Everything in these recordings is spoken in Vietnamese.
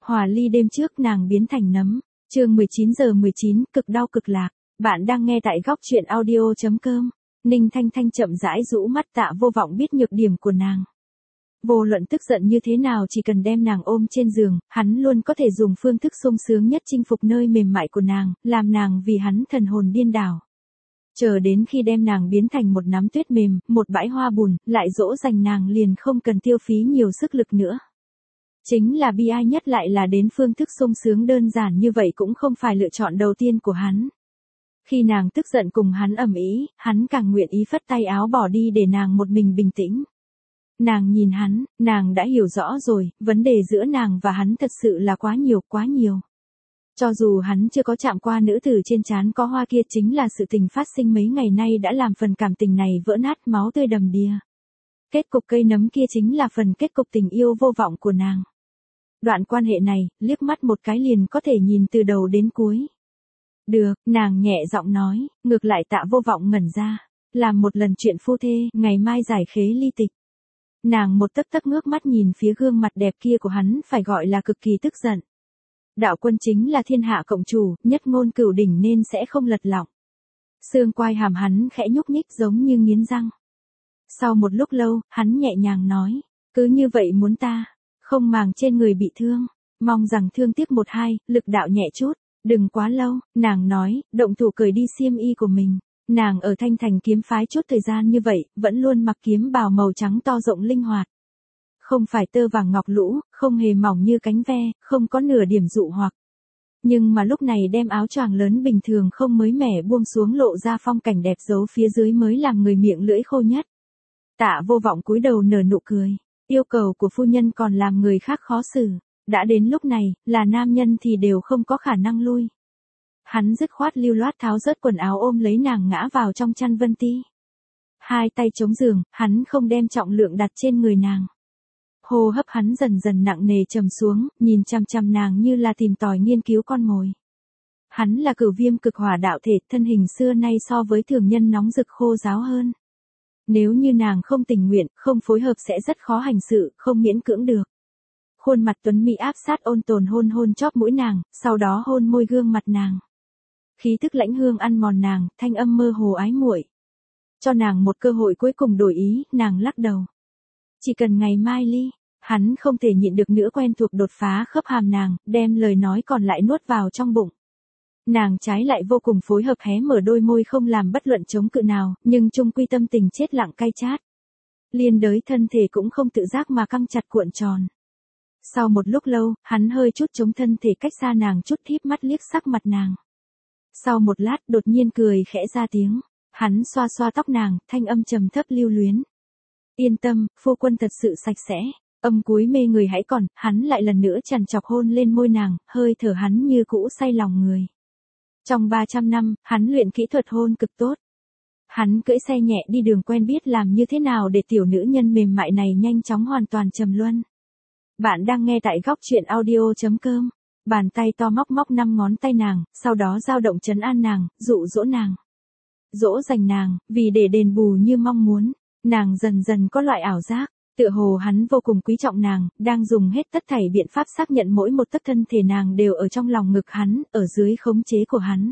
Hòa ly đêm trước nàng biến thành nấm. Chương 19:19, cực đau cực lạc. Bạn đang nghe tại góc truyện audio.com. Ninh Thanh Thanh chậm rãi rũ mắt, Tạ Vô Vọng biết nhược điểm của nàng. Vô luận tức giận như thế nào, chỉ cần đem nàng ôm trên giường, hắn luôn có thể dùng phương thức sung sướng nhất chinh phục nơi mềm mại của nàng, làm nàng vì hắn thần hồn điên đảo. Chờ đến khi đem nàng biến thành một nắm tuyết mềm, một bãi hoa bùn, lại dỗ dành nàng liền không cần tiêu phí nhiều sức lực nữa. Chính là bi ai nhất lại là đến phương thức sung sướng đơn giản như vậy cũng không phải lựa chọn đầu tiên của hắn. Khi nàng tức giận cùng hắn ầm ĩ, hắn càng nguyện ý phất tay áo bỏ đi để nàng một mình bình tĩnh. Nàng nhìn hắn, nàng đã hiểu rõ rồi, vấn đề giữa nàng và hắn thật sự là quá nhiều, quá nhiều. Cho dù hắn chưa có chạm qua nữ tử trên trán có hoa kia, chính là sự tình phát sinh mấy ngày nay đã làm phần cảm tình này vỡ nát, máu tươi đầm đìa. Kết cục cây nấm kia chính là phần kết cục tình yêu vô vọng của nàng. Đoạn quan hệ này, liếc mắt một cái liền có thể nhìn từ đầu đến cuối. Được, nàng nhẹ giọng nói, ngược lại Tạ Vô Vọng ngẩn ra. Làm một lần chuyện phu thê, ngày mai giải khế ly tịch. Nàng một tấc tấc ngước mắt nhìn phía gương mặt đẹp kia của hắn, phải gọi là cực kỳ tức giận. Đạo quân chính là thiên hạ cộng chủ, nhất ngôn cửu đỉnh nên sẽ không lật lọng. Xương quai hàm hắn khẽ nhúc nhích giống như nghiến răng. Sau một lúc lâu, hắn nhẹ nhàng nói, cứ như vậy muốn ta, không màng trên người bị thương, mong rằng thương tiếc một hai, lực đạo nhẹ chút, đừng quá lâu, nàng nói, động thủ cởi đi xiêm y của mình. Nàng ở Thanh Thành kiếm phái chút thời gian như vậy, vẫn luôn mặc kiếm bào màu trắng to rộng linh hoạt. Không phải tơ vàng ngọc lũ, không hề mỏng như cánh ve, không có nửa điểm dụ hoặc. Nhưng mà lúc này đem áo choàng lớn bình thường không mới mẻ buông xuống lộ ra phong cảnh đẹp giấu phía dưới mới làm người miệng lưỡi khô nhất. Tạ Vô Vọng cúi đầu nở nụ cười, yêu cầu của phu nhân còn làm người khác khó xử, đã đến lúc này, là nam nhân thì đều không có khả năng lui. Hắn dứt khoát lưu loát tháo rớt quần áo ôm lấy nàng ngã vào trong chăn Vân Ti. Hai tay chống giường, hắn không đem trọng lượng đặt trên người nàng. Hô hấp hắn dần dần nặng nề trầm xuống, nhìn chằm chằm nàng như là tìm tòi nghiên cứu con mồi. Hắn là Cửu Viêm cực hỏa đạo thể, thân hình xưa nay so với thường nhân nóng rực khô ráo hơn. Nếu như nàng không tình nguyện, không phối hợp sẽ rất khó hành sự, không miễn cưỡng được. Khuôn mặt tuấn mỹ áp sát ôn tồn hôn hôn chóp mũi nàng, sau đó hôn môi gương mặt nàng. Khí tức lãnh hương ăn mòn nàng, thanh âm mơ hồ ái muội. Cho nàng một cơ hội cuối cùng đổi ý, nàng lắc đầu. Chỉ cần ngày mai ly, hắn không thể nhịn được nữa, quen thuộc đột phá khớp hàm nàng, đem lời nói còn lại nuốt vào trong bụng. Nàng trái lại vô cùng phối hợp hé mở đôi môi không làm bất luận chống cự nào, nhưng chung quy tâm tình chết lặng cay chát. Liên đới thân thể cũng không tự giác mà căng chặt cuộn tròn. Sau một lúc lâu, hắn hơi chút chống thân thể cách xa nàng chút, híp mắt liếc sắc mặt nàng. Sau một lát đột nhiên cười khẽ ra tiếng, hắn xoa xoa tóc nàng, thanh âm trầm thấp lưu luyến. Yên tâm, phu quân thật sự sạch sẽ, âm cuối mê người hãy còn, hắn lại lần nữa chằn chọc hôn lên môi nàng, hơi thở hắn như cũ say lòng người. Trong 300 năm, hắn luyện kỹ thuật hôn cực tốt. Hắn cưỡi xe nhẹ đi đường quen biết làm như thế nào để tiểu nữ nhân mềm mại này nhanh chóng hoàn toàn trầm luân. Bạn đang nghe tại góc truyện audio.com. Bàn tay to móc móc 5 ngón tay nàng, sau đó dao động trấn an nàng, dụ dỗ nàng. Dỗ dành nàng, vì để đền bù như mong muốn, nàng dần dần có loại ảo giác, tựa hồ hắn vô cùng quý trọng nàng, đang dùng hết tất thảy biện pháp xác nhận mỗi một tấc thân thể nàng đều ở trong lòng ngực hắn, ở dưới khống chế của hắn.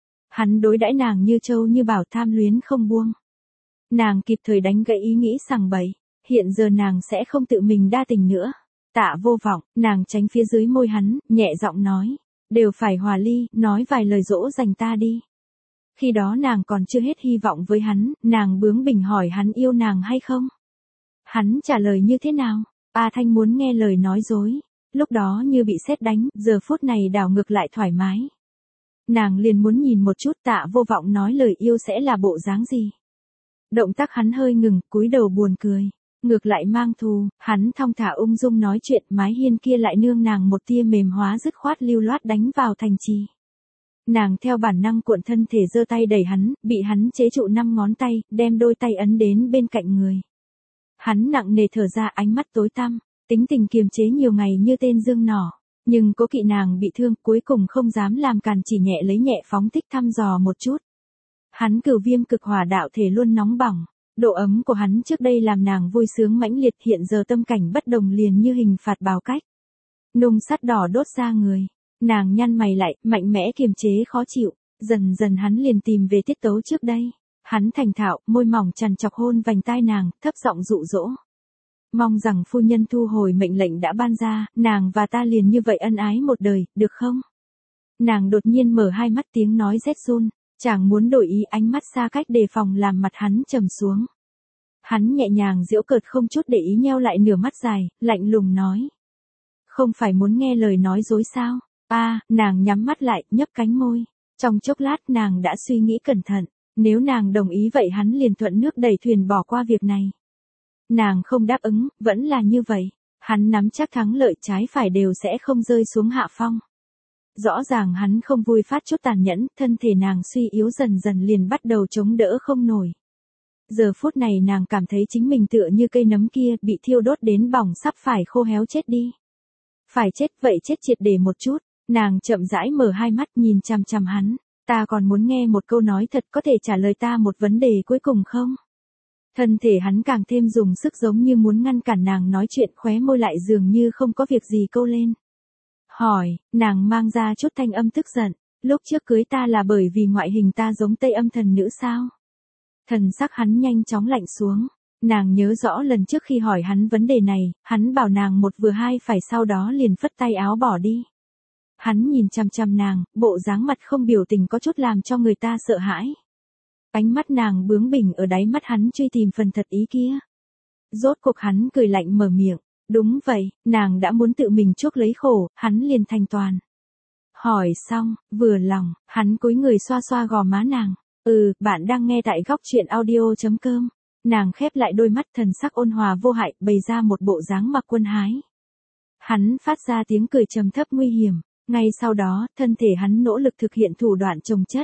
Hắn đối đãi nàng như trâu như bảo, tham luyến không buông. Nàng kịp thời đánh gãy ý nghĩ sằng bậy, hiện giờ nàng sẽ không tự mình đa tình nữa. Tạ Vô Vọng, nàng tránh phía dưới môi hắn, nhẹ giọng nói, đều phải hòa ly, nói vài lời dỗ dành ta đi. Khi đó nàng còn chưa hết hy vọng với hắn, nàng bướng bỉnh hỏi hắn yêu nàng hay không. Hắn trả lời như thế nào? A Thanh muốn nghe lời nói dối, lúc đó như bị sét đánh, giờ phút này đảo ngược lại thoải mái. Nàng liền muốn nhìn một chút Tạ Vô Vọng nói lời yêu sẽ là bộ dáng gì. Động tác hắn hơi ngừng, cúi đầu buồn cười. Ngược lại mang thù, hắn thong thả ung dung nói chuyện, mái hiên kia lại nương nàng một tia mềm hóa dứt khoát lưu loát đánh vào thành trì. Nàng theo bản năng cuộn thân thể giơ tay đẩy hắn, bị hắn chế trụ 5 ngón tay, đem đôi tay ấn đến bên cạnh người. Hắn nặng nề thở ra, ánh mắt tối tăm, tính tình kiềm chế nhiều ngày như tên dương nỏ, nhưng cố kỵ nàng bị thương, cuối cùng không dám làm càn, chỉ nhẹ lấy nhẹ phóng thích thăm dò một chút. Hắn Cửu Viêm cực hỏa đạo thể luôn nóng bỏng. Độ ấm của hắn trước đây làm nàng vui sướng mãnh liệt, hiện giờ tâm cảnh bất đồng liền như hình phạt bào cách. Nung sắt đỏ đốt ra người. Nàng nhăn mày lại, mạnh mẽ kiềm chế khó chịu. Dần dần hắn liền tìm về tiết tấu trước đây. Hắn thành thạo, môi mỏng trằn trọc hôn vành tai nàng, thấp giọng dụ dỗ. Mong rằng phu nhân thu hồi mệnh lệnh đã ban ra, nàng và ta liền như vậy ân ái một đời, được không? Nàng đột nhiên mở hai mắt tiếng nói rét run, chàng muốn đổi ý, ánh mắt xa cách đề phòng làm mặt hắn trầm xuống. Hắn nhẹ nhàng giễu cợt không chút để ý nheo lại nửa mắt dài, lạnh lùng nói. Không phải muốn nghe lời nói dối sao? Nàng nhắm mắt lại, nhấp cánh môi. Trong chốc lát nàng đã suy nghĩ cẩn thận, nếu nàng đồng ý vậy hắn liền thuận nước đẩy thuyền bỏ qua việc này. Nàng không đáp ứng, vẫn là như vậy. Hắn nắm chắc thắng lợi, trái phải đều sẽ không rơi xuống hạ phong. Rõ ràng hắn không vui phát chút tàn nhẫn, thân thể nàng suy yếu dần dần liền bắt đầu chống đỡ không nổi. Giờ phút này nàng cảm thấy chính mình tựa như cây nấm kia bị thiêu đốt đến bỏng sắp phải khô héo chết đi. Phải chết vậy chết triệt để một chút, nàng chậm rãi mở hai mắt nhìn chằm chằm hắn. Ta còn muốn nghe một câu nói thật, có thể trả lời ta một vấn đề cuối cùng không? Thân thể hắn càng thêm dùng sức giống như muốn ngăn cản nàng nói chuyện, khóe môi lại dường như không có việc gì câu lên. Hỏi, nàng mang ra chút thanh âm tức giận, lúc trước cưới ta là bởi vì ngoại hình ta giống Tây Âm thần nữ sao? Thần sắc hắn nhanh chóng lạnh xuống, nàng nhớ rõ lần trước khi hỏi hắn vấn đề này, hắn bảo nàng một vừa hai phải sau đó liền phất tay áo bỏ đi. Hắn nhìn chằm chằm nàng, bộ dáng mặt không biểu tình có chút làm cho người ta sợ hãi. Ánh mắt nàng bướng bỉnh ở đáy mắt hắn truy tìm phần thật ý kia. Rốt cuộc hắn cười lạnh mở miệng. Đúng vậy, nàng đã muốn tự mình chuốc lấy khổ, hắn liền thành toàn. Hỏi xong, vừa lòng, hắn cúi người xoa xoa gò má nàng. Bạn đang nghe tại góc truyện audio.com. Nàng khép lại đôi mắt, thần sắc ôn hòa vô hại, bày ra một bộ dáng mặc quân hái. Hắn phát ra tiếng cười trầm thấp nguy hiểm. Ngay sau đó, thân thể hắn nỗ lực thực hiện thủ đoạn chồng chất.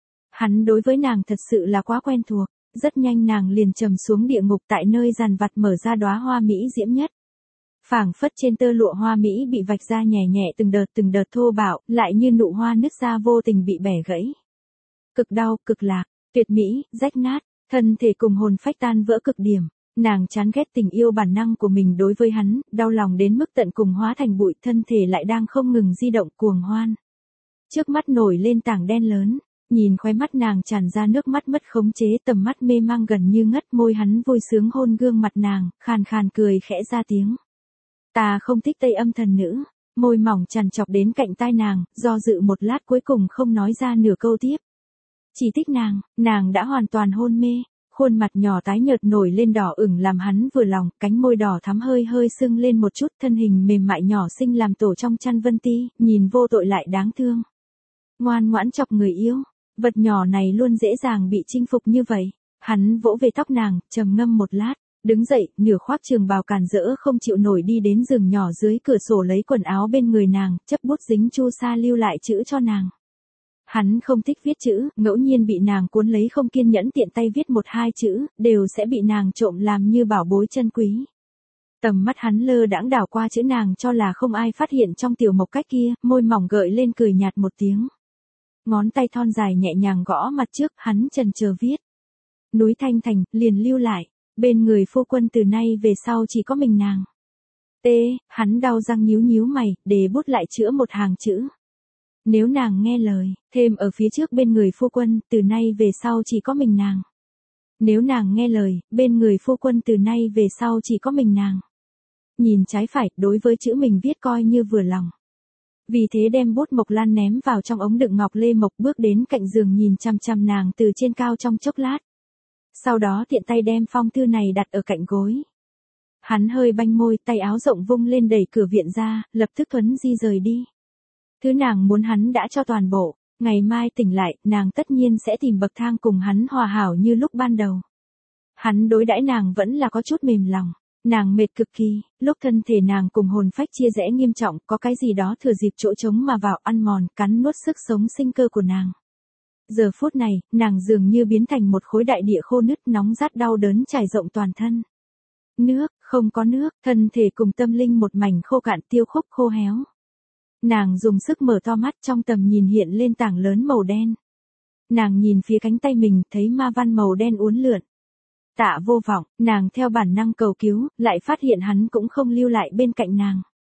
Hắn đối với nàng thật sự là quá quen thuộc. Rất nhanh nàng liền trầm xuống địa ngục, tại nơi giàn vặt mở ra đóa hoa mỹ diễm nhất. Phảng phất trên tơ lụa hoa mỹ bị vạch ra nhẹ nhẹ từng đợt thô bạo, lại như nụ hoa nứt ra vô tình bị bẻ gãy. Cực đau, cực lạc, tuyệt mỹ, rách nát, thân thể cùng hồn phách tan vỡ cực điểm. Nàng chán ghét tình yêu bản năng của mình đối với hắn, đau lòng đến mức tận cùng hóa thành bụi, thân thể lại đang không ngừng di động cuồng hoan. Trước mắt nổi lên tảng đen lớn, nhìn khóe mắt nàng tràn ra nước mắt mất khống chế, tầm mắt mê mang gần như ngất, môi hắn vui sướng hôn gương mặt nàng, khàn khàn cười khẽ ra tiếng. Ta không thích Tây Âm thần nữ, môi mỏng trằn trọc đến cạnh tai nàng, do dự một lát cuối cùng không nói ra nửa câu tiếp. Chỉ thích nàng đã hoàn toàn hôn mê, khuôn mặt nhỏ tái nhợt nổi lên đỏ ửng làm hắn vừa lòng, cánh môi đỏ thắm hơi hơi sưng lên một chút, thân hình mềm mại nhỏ xinh làm tổ trong chăn vân ti, nhìn vô tội lại đáng thương. Ngoan ngoãn chọc người yêu, vật nhỏ này luôn dễ dàng bị chinh phục như vậy. Hắn vỗ về tóc nàng, trầm ngâm một lát. Đứng dậy, nửa khoác trường bào càn rỡ không chịu nổi đi đến giường nhỏ dưới cửa sổ lấy quần áo bên người nàng, chấp bút dính chu sa lưu lại chữ cho nàng. Hắn không thích viết chữ, ngẫu nhiên bị nàng cuốn lấy không kiên nhẫn tiện tay viết một hai chữ, đều sẽ bị nàng trộm làm như bảo bối chân quý. Tầm mắt hắn lơ đãng đảo qua chữ nàng cho là không ai phát hiện trong tiểu mộc cách kia, môi mỏng gợi lên cười nhạt một tiếng. Ngón tay thon dài nhẹ nhàng gõ mặt trước, hắn chần chờ viết. Núi Thanh Thành, liền lưu lại. Bên người phu quân từ nay về sau chỉ có mình nàng. Hắn đau răng nhíu mày, để bút lại chữa một hàng chữ. Nếu nàng nghe lời, thêm ở phía trước bên người phu quân, từ nay về sau chỉ có mình nàng. Nếu nàng nghe lời, bên người phu quân từ nay về sau chỉ có mình nàng. Nhìn trái phải, đối với chữ mình viết coi như vừa lòng. Vì thế đem bút mộc lan ném vào trong ống đựng ngọc lê mộc, bước đến cạnh giường nhìn chằm chằm nàng từ trên cao trong chốc lát. Sau đó tiện tay đem phong thư này đặt ở cạnh gối. Hắn hơi banh môi, tay áo rộng vung lên đẩy cửa viện ra, lập tức thuấn di rời đi. Thứ nàng muốn hắn đã cho toàn bộ, ngày mai tỉnh lại, nàng tất nhiên sẽ tìm bậc thang cùng hắn hòa hảo như lúc ban đầu. Hắn đối đãi nàng vẫn là có chút mềm lòng, nàng mệt cực kỳ, lúc thân thể nàng cùng hồn phách chia rẽ nghiêm trọng, có cái gì đó thừa dịp chỗ trống mà vào ăn mòn, cắn nuốt sức sống sinh cơ của nàng. Giờ phút này, nàng dường như biến thành một khối đại địa khô nứt nóng rát đau đớn trải rộng toàn thân. Nước, không có nước, thân thể cùng tâm linh một mảnh khô cạn tiêu khúc khô héo. Nàng dùng sức mở to mắt, trong tầm nhìn hiện lên tảng lớn màu đen. Nàng nhìn phía cánh tay mình, thấy ma văn màu đen uốn lượn. Tạ Vô Vọng, nàng theo bản năng cầu cứu, lại phát hiện hắn cũng không lưu lại bên cạnh nàng.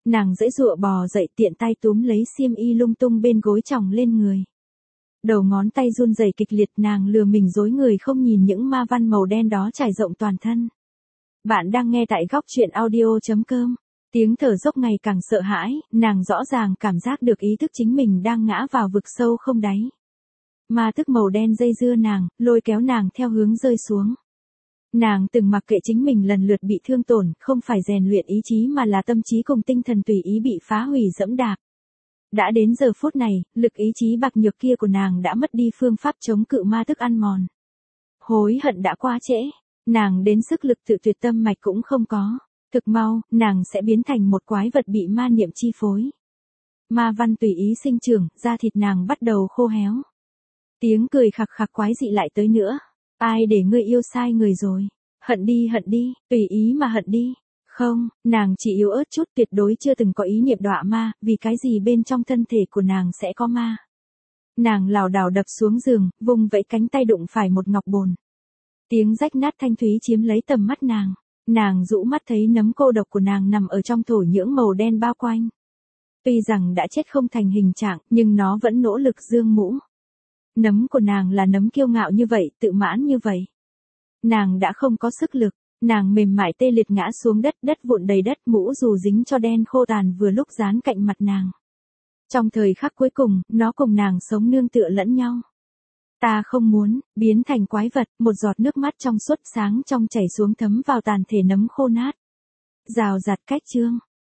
Nàng giãy giụa bò dậy, tiện tay túm lấy xiêm y lung tung bên gối chồng lên người. Đầu ngón tay run rẩy kịch liệt, nàng lừa mình dối người không nhìn những ma văn màu đen đó trải rộng toàn thân. Bạn đang nghe tại góc truyện audio.com. Tiếng thở dốc ngày càng sợ hãi, nàng rõ ràng cảm giác được ý thức chính mình đang ngã vào vực sâu không đáy. Ma thức màu đen dây dưa nàng, lôi kéo nàng theo hướng rơi xuống. Nàng từng mặc kệ chính mình lần lượt bị thương tổn, không phải rèn luyện ý chí mà là tâm trí cùng tinh thần tùy ý bị phá hủy dẫm đạp. Đã đến giờ phút này, lực ý chí bạc nhược kia của nàng đã mất đi phương pháp chống cự ma thức ăn mòn. Hối hận đã quá trễ, nàng đến sức lực tự tuyệt tâm mạch cũng không có. Thực mau, nàng sẽ biến thành một quái vật bị ma niệm chi phối. Ma văn tùy ý sinh trưởng, da thịt nàng bắt đầu khô héo. Tiếng cười khặc khặc quái dị lại tới nữa. Ai để ngươi yêu sai người rồi? Hận đi, tùy ý mà hận đi. Không, nàng chỉ yếu ớt chút, tuyệt đối chưa từng có ý niệm đọa ma, vì cái gì bên trong thân thể của nàng sẽ có ma. Nàng lảo đảo đập xuống giường, vùng vẫy cánh tay đụng phải một ngọc bồn. Tiếng rách nát thanh thúy chiếm lấy tầm mắt nàng. Nàng rũ mắt thấy nấm cô độc của nàng nằm ở trong thổ nhưỡng màu đen bao quanh. Tuy rằng đã chết không thành hình trạng, nhưng nó vẫn nỗ lực dương mũ. Nấm của nàng là nấm kiêu ngạo như vậy, tự mãn như vậy. Nàng đã không có sức lực, nàng mềm mại tê liệt ngã xuống đất, đất vụn đầy đất, mũ dù dính cho đen khô tàn vừa lúc dán cạnh mặt nàng. Trong thời khắc cuối cùng, nó cùng nàng sống nương tựa lẫn nhau. Ta không muốn, biến thành quái vật, một giọt nước mắt trong suốt sáng trong chảy xuống thấm vào tàn thể nấm khô nát. Rào rạt cách chương.